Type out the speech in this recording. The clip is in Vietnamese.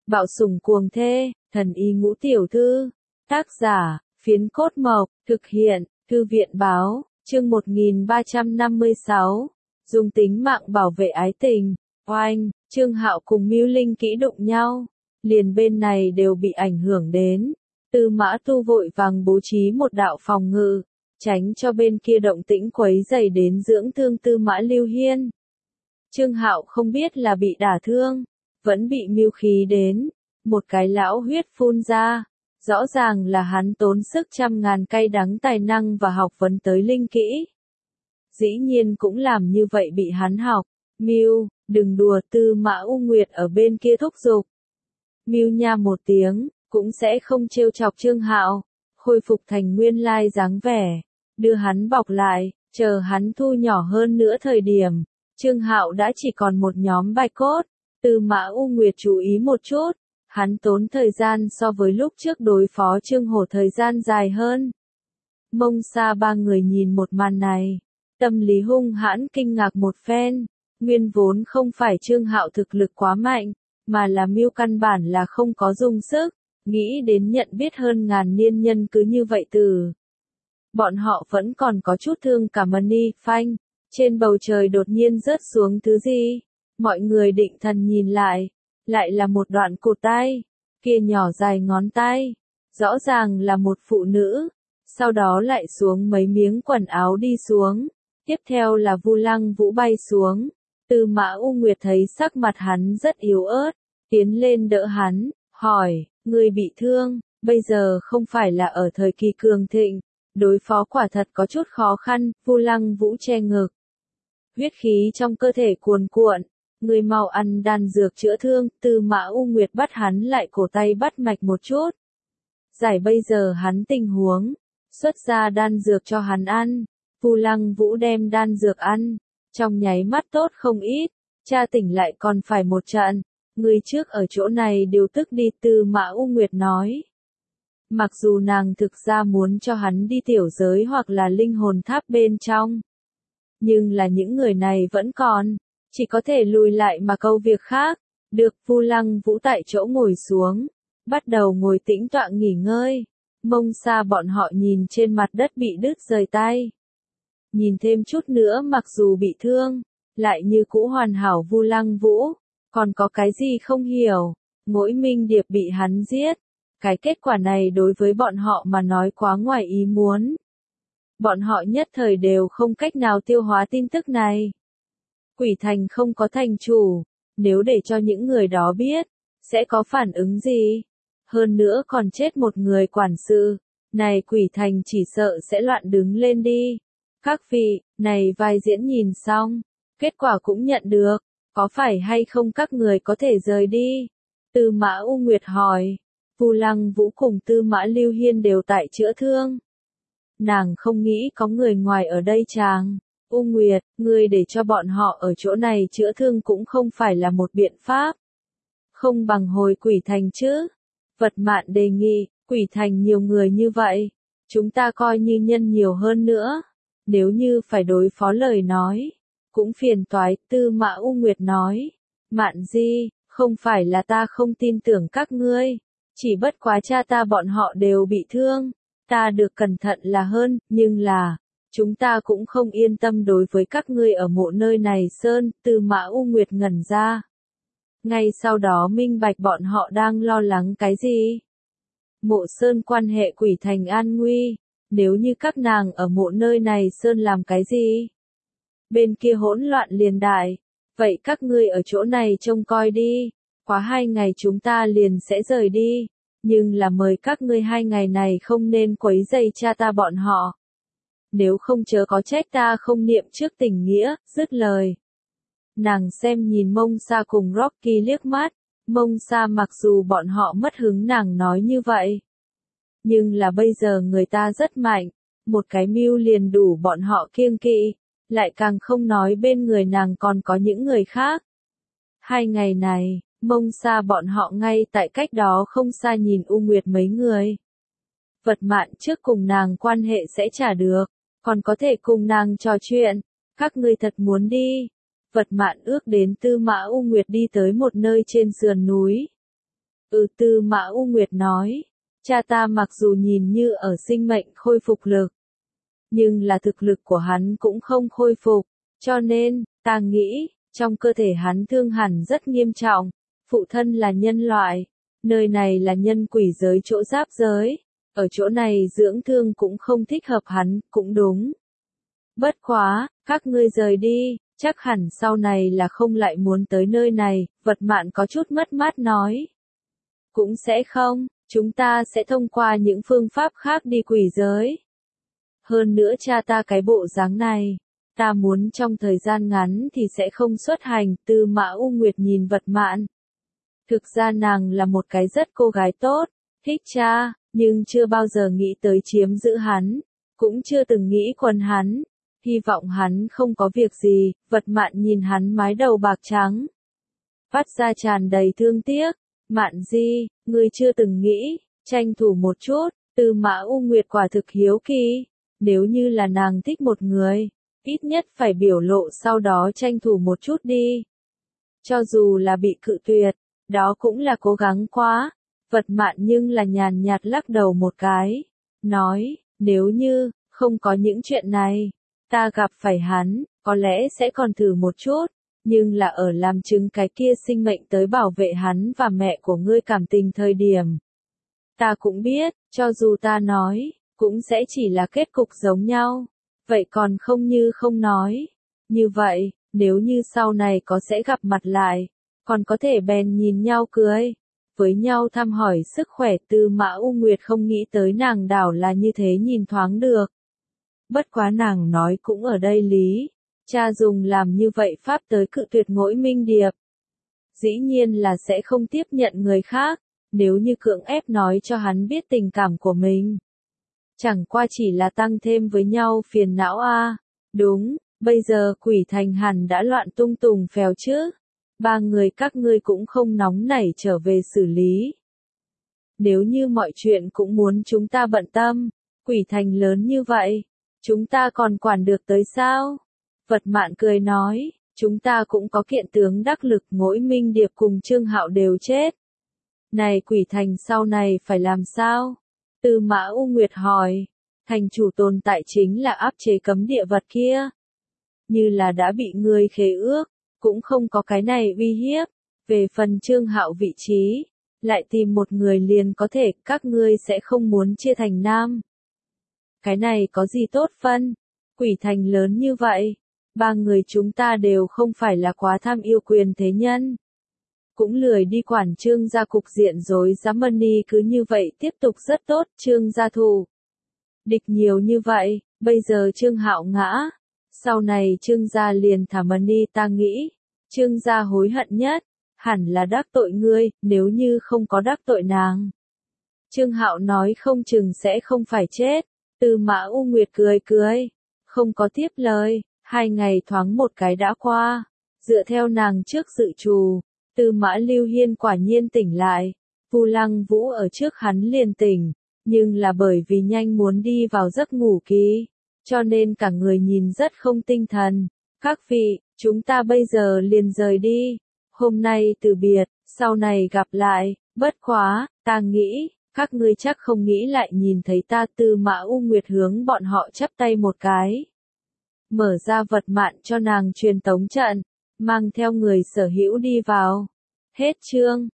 Bạo sủng cuồng thê, thần y ngũ tiểu thư. Tác giả, Phiến Cốt Mộc, thực hiện, Thư viện báo, chương 1356. Dùng tính mạng bảo vệ ái tình. Oanh, Trương Hạo cùng Mưu Linh Kỹ đụng nhau, liền bên này đều bị ảnh hưởng đến. Tư Mã Tu vội vàng bố trí một đạo phòng ngự, tránh cho bên kia động tĩnh quấy rầy đến dưỡng thương Tư Mã Lưu Hiên. Trương Hạo không biết là bị đả thương, vẫn bị mưu khí đến, một cái lão huyết phun ra. Rõ ràng là hắn tốn sức trăm ngàn cay đắng tài năng và học vấn tới linh kỹ. Dĩ nhiên cũng làm như vậy bị hắn học. Mưu, đừng đùa. Tư Mã U Nguyệt ở bên kia thúc giục. Mưu nha một tiếng, cũng sẽ không trêu chọc Trương Hạo, khôi phục thành nguyên lai dáng vẻ, đưa hắn bọc lại, chờ hắn thu nhỏ hơn nữa thời điểm. Trương Hạo đã chỉ còn một nhóm bạch cốt. Tư Mã U Nguyệt chú ý một chút. Hắn tốn thời gian so với lúc trước đối phó Trương Hổ thời gian dài hơn. Mông Sa ba người nhìn một màn này, tâm lý hung hãn kinh ngạc một phen. Nguyên vốn không phải Trương Hạo thực lực quá mạnh, mà là Mưu căn bản là không có dùng sức, nghĩ đến nhận biết hơn ngàn niên nhân cứ như vậy từ. Bọn họ vẫn còn có chút thương cả Mani Phanh, trên bầu trời đột nhiên rớt xuống thứ gì, mọi người định thần nhìn lại là một đoạn cột tay, kia nhỏ dài ngón tay, rõ ràng là một phụ nữ, sau đó lại xuống mấy miếng quần áo đi xuống, tiếp theo là Vu Lăng Vũ bay xuống. Tư Mã U Nguyệt thấy sắc mặt hắn rất yếu ớt, tiến lên đỡ hắn, hỏi, người bị thương, bây giờ không phải là ở thời kỳ cường thịnh, đối phó quả thật có chút khó khăn. Vu Lăng Vũ che ngực, huyết khí trong cơ thể cuồn cuộn. Người mau ăn đan dược chữa thương. Tư Mã U Nguyệt bắt hắn lại cổ tay bắt mạch một chút. Giải bây giờ hắn tình huống, xuất ra đan dược cho hắn ăn. Vu Lăng Vũ đem đan dược ăn, trong nháy mắt tốt không ít, cha tỉnh lại còn phải một trận. Người trước ở chỗ này điều tức đi. Tư Mã U Nguyệt nói. Mặc dù nàng thực ra muốn cho hắn đi tiểu giới hoặc là linh hồn tháp bên trong, nhưng là những người này vẫn còn, chỉ có thể lùi lại mà câu việc khác. Được. Vu Lăng Vũ tại chỗ ngồi xuống, bắt đầu ngồi tĩnh tọa nghỉ ngơi. Mông Sa bọn họ nhìn trên mặt đất bị đứt rời tay, nhìn thêm chút nữa mặc dù bị thương, lại như cũ hoàn hảo. Vu Lăng Vũ còn có cái gì không hiểu? Mỗi Minh Điệp bị hắn giết, cái kết quả này đối với bọn họ mà nói quá ngoài ý muốn. Bọn họ nhất thời đều không cách nào tiêu hóa tin tức này. Quỷ thành không có thành chủ, nếu để cho những người đó biết, sẽ có phản ứng gì? Hơn nữa còn chết một người quản sự, này quỷ thành chỉ sợ sẽ loạn đứng lên đi. Các vị, này vai diễn nhìn xong, kết quả cũng nhận được, có phải hay không các người có thể rời đi? Tư Mã U Nguyệt hỏi. Vu Lăng Vũ cùng Tư Mã Lưu Hiên đều tại chữa thương. Nàng không nghĩ có người ngoài ở đây chàng. U Nguyệt, ngươi để cho bọn họ ở chỗ này chữa thương cũng không phải là một biện pháp. Không bằng hồi quỷ thành chứ. Vật Mạn đề nghị, quỷ thành nhiều người như vậy, chúng ta coi như nhân nhiều hơn nữa. Nếu như phải đối phó lời nói, cũng phiền toái. Tư Mã U Nguyệt nói. Mạn Di, không phải là ta không tin tưởng các ngươi, chỉ bất quá cha ta bọn họ đều bị thương, ta được cẩn thận là hơn, nhưng là, chúng ta cũng không yên tâm đối với các ngươi ở mộ nơi này sơn. Tư Mã U Nguyệt ngẩn ra. Ngay sau đó minh bạch bọn họ đang lo lắng cái gì. Mộ sơn quan hệ quỷ thành an nguy, nếu như các nàng ở mộ nơi này sơn làm cái gì, bên kia hỗn loạn liền đại. Vậy các ngươi ở chỗ này trông coi đi, quá 2 ngày chúng ta liền sẽ rời đi, nhưng là mời các ngươi 2 ngày này không nên quấy rầy cha ta bọn họ. Nếu không chớ có trách ta không niệm trước tình nghĩa. Dứt lời, nàng xem nhìn Mông Sa cùng Rocky liếc mắt. Mông Sa mặc dù bọn họ mất hứng nàng nói như vậy, nhưng là bây giờ người ta rất mạnh, một cái mưu liền đủ bọn họ kiêng kỵ, lại càng không nói bên người nàng còn có những người khác. 2 ngày này, Mông Sa bọn họ ngay tại cách đó không xa nhìn U Nguyệt mấy người. Vật Mạn trước cùng nàng quan hệ sẽ trả được, còn có thể cùng nàng trò chuyện. Các ngươi thật muốn đi? Vật Mạn ước đến Tư Mã U Nguyệt đi tới một nơi trên sườn núi. Tư Mã U Nguyệt nói, cha ta mặc dù nhìn như ở sinh mệnh khôi phục lực, nhưng là thực lực của hắn cũng không khôi phục, cho nên, ta nghĩ, trong cơ thể hắn thương hẳn rất nghiêm trọng, phụ thân là nhân loại, nơi này là nhân quỷ giới chỗ giáp giới, ở chỗ này dưỡng thương cũng không thích hợp hắn, cũng đúng. Bất quá, các ngươi rời đi, chắc hẳn sau này là không lại muốn tới nơi này, Vật Mạn có chút mất mát nói. Cũng sẽ không, chúng ta sẽ thông qua những phương pháp khác đi quỷ giới. Hơn nữa cha ta cái bộ dáng này, ta muốn trong thời gian ngắn thì sẽ không xuất hành. Tư Mã U Nguyệt nhìn Vật Mạn. Thực ra nàng là một cái rất cô gái tốt, thích cha, nhưng chưa bao giờ nghĩ tới chiếm giữ hắn, cũng chưa từng nghĩ quần hắn, hy vọng hắn không có việc gì. Vật Mạn nhìn hắn mái đầu bạc trắng, phát ra tràn đầy thương tiếc. Mạn Di, ngươi chưa từng nghĩ, tranh thủ một chút. Tư Mã U Nguyệt quả thực hiếu kỳ, nếu như là nàng thích một người, ít nhất phải biểu lộ sau đó tranh thủ một chút đi. Cho dù là bị cự tuyệt, đó cũng là cố gắng quá. Vật Mạn nhưng là nhàn nhạt lắc đầu một cái, nói, nếu như không có những chuyện này, ta gặp phải hắn, có lẽ sẽ còn thử một chút, nhưng là ở làm chứng cái kia sinh mệnh tới bảo vệ hắn và mẹ của ngươi cảm tình thời điểm. Ta cũng biết, cho dù ta nói, cũng sẽ chỉ là kết cục giống nhau, vậy còn không như không nói. Như vậy, nếu như sau này có sẽ gặp mặt lại, còn có thể bèn nhìn nhau cười, với nhau thăm hỏi sức khỏe. Tư Mã U Nguyệt không nghĩ tới nàng đảo là như thế nhìn thoáng được. Bất quá nàng nói cũng ở đây lý, cha dùng làm như vậy pháp tới cự tuyệt Ngỗi Minh Điệp. Dĩ nhiên là sẽ không tiếp nhận người khác, nếu như cưỡng ép nói cho hắn biết tình cảm của mình. Chẳng qua chỉ là tăng thêm với nhau phiền não a. Đúng, bây giờ Quỷ Thành hẳn đã loạn tung tùng phèo chứ. Ba người các ngươi cũng không nóng nảy trở về xử lý. Nếu như mọi chuyện cũng muốn chúng ta bận tâm, Quỷ Thành lớn như vậy, chúng ta còn quản được tới sao? Vật Mạn cười nói, chúng ta cũng có kiện tướng đắc lực. Ngỗi Minh Điệp cùng Trương Hạo đều chết. Này Quỷ Thành sau này phải làm sao? Tư Mã U Nguyệt hỏi, thành chủ tồn tại chính là áp chế cấm địa vật kia. Như là đã bị ngươi khế ước, cũng không có cái này uy hiếp. Về phần Trương Hạo vị trí, lại tìm một người liền có thể, các ngươi sẽ không muốn chia thành nam. Cái này có gì tốt phân? Quỷ Thành lớn như vậy, ba người chúng ta đều không phải là quá tham yêu quyền thế nhân. Cũng lười đi quản Trương gia cục diện rối rắm. Money cứ như vậy tiếp tục rất tốt. Trương gia thù địch nhiều như vậy, bây giờ Trương Hạo ngã, sau này Trương gia liền thả Money. Ta nghĩ, Trương gia hối hận nhất, hẳn là đắc tội ngươi, nếu như không có đắc tội nàng. Trương Hạo nói không chừng sẽ không phải chết. Tư Mã U Nguyệt cười cười, không có tiếp lời. 2 ngày thoáng một cái đã qua, dựa theo nàng trước dự trù, Tư Mã Lưu Hiên quả nhiên tỉnh lại. Vu Lăng Vũ ở trước hắn liền tỉnh, nhưng là bởi vì nhanh muốn đi vào giấc ngủ kỳ, cho nên cả người nhìn rất không tinh thần. Các vị, chúng ta bây giờ liền rời đi. Hôm nay từ biệt, sau này gặp lại. Bất quá, ta nghĩ, các ngươi chắc không nghĩ lại nhìn thấy ta. Tư Mã U Nguyệt hướng bọn họ chắp tay một cái, mở ra Vật Mạn cho nàng truyền tống trận, mang theo người sở hữu đi vào. Hết chương.